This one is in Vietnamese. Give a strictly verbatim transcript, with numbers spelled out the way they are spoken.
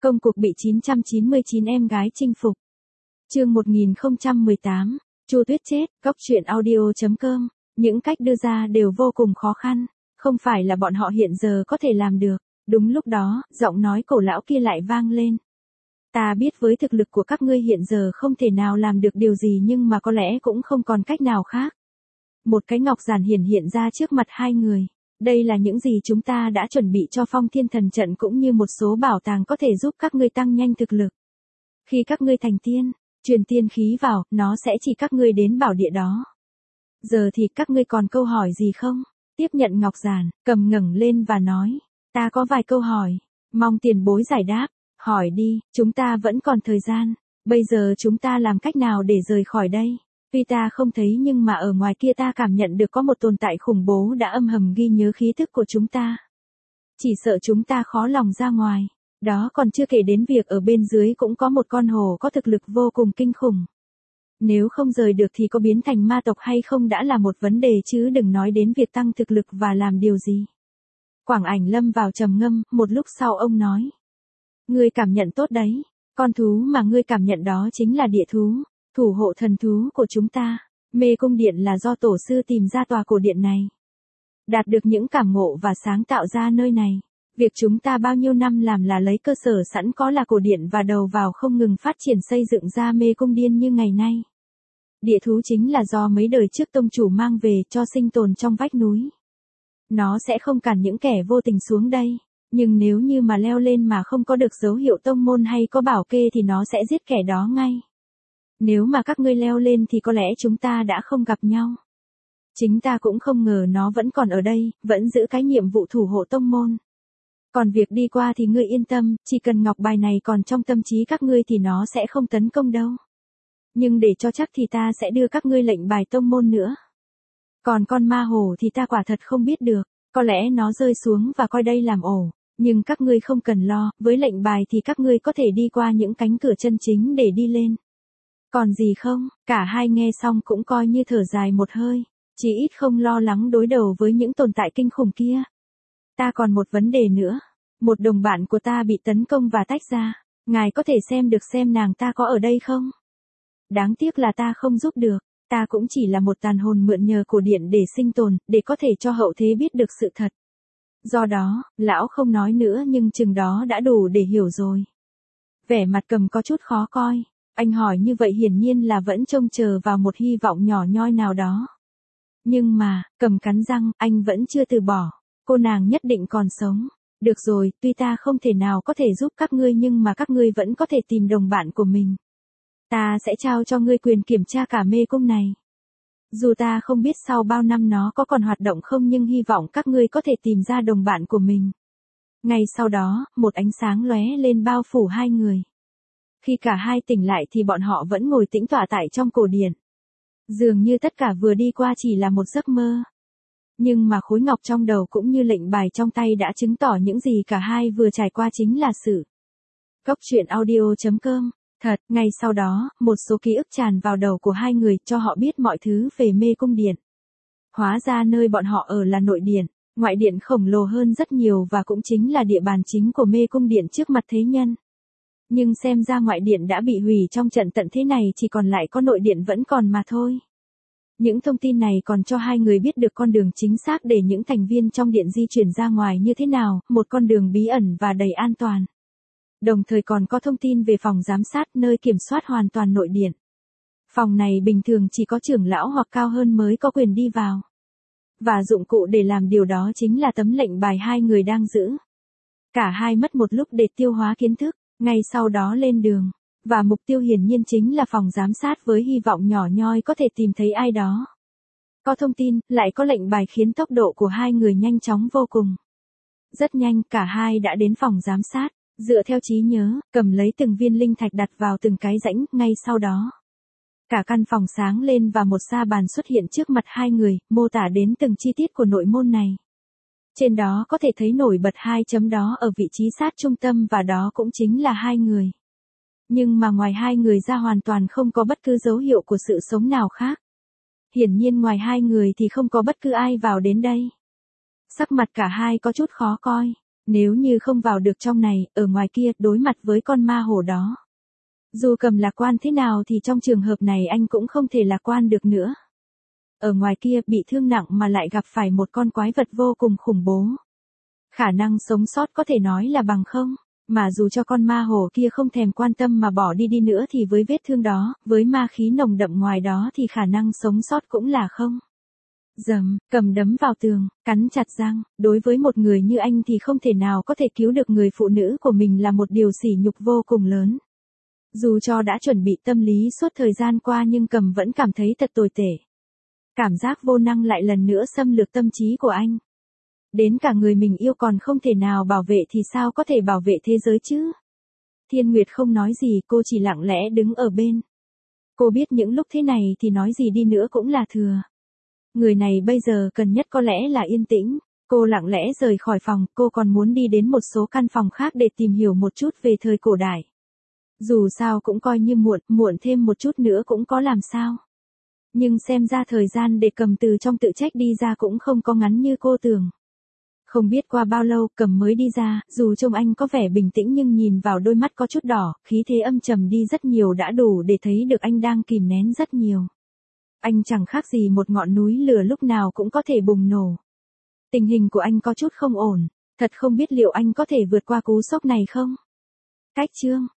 Công cuộc bị chín trăm chín mươi chín em gái chinh phục. Chương một nghìn không trăm mười tám, Chu Tuyết chết, góc truyện audio chấm com. Những cách đưa ra đều vô cùng khó khăn, không phải là bọn họ hiện giờ có thể làm được. Đúng lúc đó, giọng nói cổ lão kia lại vang lên. Ta biết với thực lực của các ngươi hiện giờ không thể nào làm được điều gì, nhưng mà có lẽ cũng không còn cách nào khác. Một cái ngọc giản hiển hiện ra trước mặt hai người. Đây là những gì chúng ta đã chuẩn bị cho Phong Thiên Thần Trận, cũng như một số bảo tàng có thể giúp các ngươi tăng nhanh thực lực. Khi các ngươi thành tiên, truyền tiên khí vào, nó sẽ chỉ các ngươi đến bảo địa đó. Giờ thì các ngươi còn câu hỏi gì không? Tiếp nhận ngọc giản, Cầm ngẩng lên và nói, ta có vài câu hỏi, mong tiền bối giải đáp. Hỏi đi, chúng ta vẫn còn thời gian. Bây giờ chúng ta làm cách nào để rời khỏi đây? Tuy ta không thấy nhưng mà ở ngoài kia ta cảm nhận được có một tồn tại khủng bố đã âm thầm ghi nhớ khí thức của chúng ta. Chỉ sợ chúng ta khó lòng ra ngoài. Đó còn chưa kể đến việc ở bên dưới cũng có một con hổ có thực lực vô cùng kinh khủng. Nếu không rời được thì có biến thành ma tộc hay không đã là một vấn đề, chứ đừng nói đến việc tăng thực lực và làm điều gì. Quảng Ảnh lâm vào trầm ngâm, một lúc sau ông nói. Ngươi cảm nhận tốt đấy, con thú mà ngươi cảm nhận đó chính là địa thú, thủ hộ thần thú của chúng ta. Mê cung điện là do tổ sư tìm ra tòa cổ điện này. Đạt được những cảm ngộ và sáng tạo ra nơi này. Việc chúng ta bao nhiêu năm làm là lấy cơ sở sẵn có là cổ điện và đầu vào không ngừng phát triển xây dựng ra mê cung điện như ngày nay. Địa thú chính là do mấy đời trước tông chủ mang về cho sinh tồn trong vách núi. Nó sẽ không cản những kẻ vô tình xuống đây. Nhưng nếu như mà leo lên mà không có được dấu hiệu tông môn hay có bảo kê thì nó sẽ giết kẻ đó ngay. Nếu mà các ngươi leo lên thì có lẽ chúng ta đã không gặp nhau. Chính ta cũng không ngờ nó vẫn còn ở đây, vẫn giữ cái nhiệm vụ thủ hộ tông môn. Còn việc đi qua thì ngươi yên tâm, chỉ cần ngọc bài này còn trong tâm trí các ngươi thì nó sẽ không tấn công đâu. Nhưng để cho chắc thì ta sẽ đưa các ngươi lệnh bài tông môn nữa. Còn con ma hổ thì ta quả thật không biết được, có lẽ nó rơi xuống và coi đây làm ổ. Nhưng các ngươi không cần lo, với lệnh bài thì các ngươi có thể đi qua những cánh cửa chân chính để đi lên. Còn gì không? Cả hai nghe xong cũng coi như thở dài một hơi, chỉ ít không lo lắng đối đầu với những tồn tại kinh khủng kia. Ta còn một vấn đề nữa, một đồng bạn của ta bị tấn công và tách ra, ngài có thể xem được xem nàng ta có ở đây không? Đáng tiếc là ta không giúp được, ta cũng chỉ là một tàn hồn mượn nhờ cổ điện để sinh tồn, để có thể cho hậu thế biết được sự thật. Do đó, lão không nói nữa nhưng chừng đó đã đủ để hiểu rồi. Vẻ mặt Cầm có chút khó coi, anh hỏi như vậy hiển nhiên là vẫn trông chờ vào một hy vọng nhỏ nhoi nào đó. Nhưng mà, Cầm cắn răng, anh vẫn chưa từ bỏ, cô nàng nhất định còn sống. Được rồi, tuy ta không thể nào có thể giúp các ngươi nhưng mà các ngươi vẫn có thể tìm đồng bạn của mình. Ta sẽ trao cho ngươi quyền kiểm tra cả mê cung này. Dù ta không biết sau bao năm nó có còn hoạt động không nhưng hy vọng các ngươi có thể tìm ra đồng bạn của mình. Ngay sau đó, một ánh sáng lóe lên bao phủ hai người. Khi cả hai tỉnh lại thì bọn họ vẫn ngồi tĩnh tọa tại trong cổ điện. Dường như tất cả vừa đi qua chỉ là một giấc mơ. Nhưng mà khối ngọc trong đầu cũng như lệnh bài trong tay đã chứng tỏ những gì cả hai vừa trải qua chính là sự. Góc truyện audio chấm com. Thật, ngay sau đó, một số ký ức tràn vào đầu của hai người cho họ biết mọi thứ về mê cung điện. Hóa ra nơi bọn họ ở là nội điện, ngoại điện khổng lồ hơn rất nhiều và cũng chính là địa bàn chính của mê cung điện trước mặt thế nhân. Nhưng xem ra ngoại điện đã bị hủy trong trận tận thế này, chỉ còn lại có nội điện vẫn còn mà thôi. Những thông tin này còn cho hai người biết được con đường chính xác để những thành viên trong điện di chuyển ra ngoài như thế nào, một con đường bí ẩn và đầy an toàn. Đồng thời còn có thông tin về phòng giám sát nơi kiểm soát hoàn toàn nội điện. Phòng này bình thường chỉ có trưởng lão hoặc cao hơn mới có quyền đi vào. Và dụng cụ để làm điều đó chính là tấm lệnh bài hai người đang giữ. Cả hai mất một lúc để tiêu hóa kiến thức, ngay sau đó lên đường. Và mục tiêu hiển nhiên chính là phòng giám sát với hy vọng nhỏ nhoi có thể tìm thấy ai đó. Có thông tin, lại có lệnh bài khiến tốc độ của hai người nhanh chóng vô cùng. Rất nhanh cả hai đã đến phòng giám sát. Dựa theo trí nhớ, Cầm lấy từng viên linh thạch đặt vào từng cái rãnh, ngay sau đó. Cả căn phòng sáng lên và một sa bàn xuất hiện trước mặt hai người, mô tả đến từng chi tiết của nội môn này. Trên đó có thể thấy nổi bật hai chấm đó ở vị trí sát trung tâm và đó cũng chính là hai người. Nhưng mà ngoài hai người ra hoàn toàn không có bất cứ dấu hiệu của sự sống nào khác. Hiển nhiên ngoài hai người thì không có bất cứ ai vào đến đây. Sắc mặt cả hai có chút khó coi. Nếu như không vào được trong này, ở ngoài kia, đối mặt với con ma hổ đó. Dù Cầm lạc quan thế nào thì trong trường hợp này anh cũng không thể lạc quan được nữa. Ở ngoài kia bị thương nặng mà lại gặp phải một con quái vật vô cùng khủng bố. Khả năng sống sót có thể nói là bằng không, mà dù cho con ma hổ kia không thèm quan tâm mà bỏ đi đi nữa thì với vết thương đó, với ma khí nồng đậm ngoài đó thì khả năng sống sót cũng là không. Dầm, Cầm đấm vào tường, cắn chặt răng, đối với một người như anh thì không thể nào có thể cứu được người phụ nữ của mình là một điều sỉ nhục vô cùng lớn. Dù cho đã chuẩn bị tâm lý suốt thời gian qua nhưng Cầm vẫn cảm thấy thật tồi tệ. Cảm giác vô năng lại lần nữa xâm lược tâm trí của anh. Đến cả người mình yêu còn không thể nào bảo vệ thì sao có thể bảo vệ thế giới chứ? Thiên Nguyệt không nói gì, cô chỉ lặng lẽ đứng ở bên. Cô biết những lúc thế này thì nói gì đi nữa cũng là thừa. Người này bây giờ cần nhất có lẽ là yên tĩnh. Cô lặng lẽ rời khỏi phòng, cô còn muốn đi đến một số căn phòng khác để tìm hiểu một chút về thời cổ đại. Dù sao cũng coi như muộn, muộn thêm một chút nữa cũng có làm sao. Nhưng xem ra thời gian để Cầm từ trong tự trách đi ra cũng không có ngắn như cô tưởng. Không biết qua bao lâu Cầm mới đi ra, dù trông anh có vẻ bình tĩnh nhưng nhìn vào đôi mắt có chút đỏ, khí thế âm trầm đi rất nhiều đã đủ để thấy được anh đang kìm nén rất nhiều. Anh chẳng khác gì một ngọn núi lửa lúc nào cũng có thể bùng nổ. Tình hình của anh có chút không ổn, thật không biết liệu anh có thể vượt qua cú sốc này không? Cách chương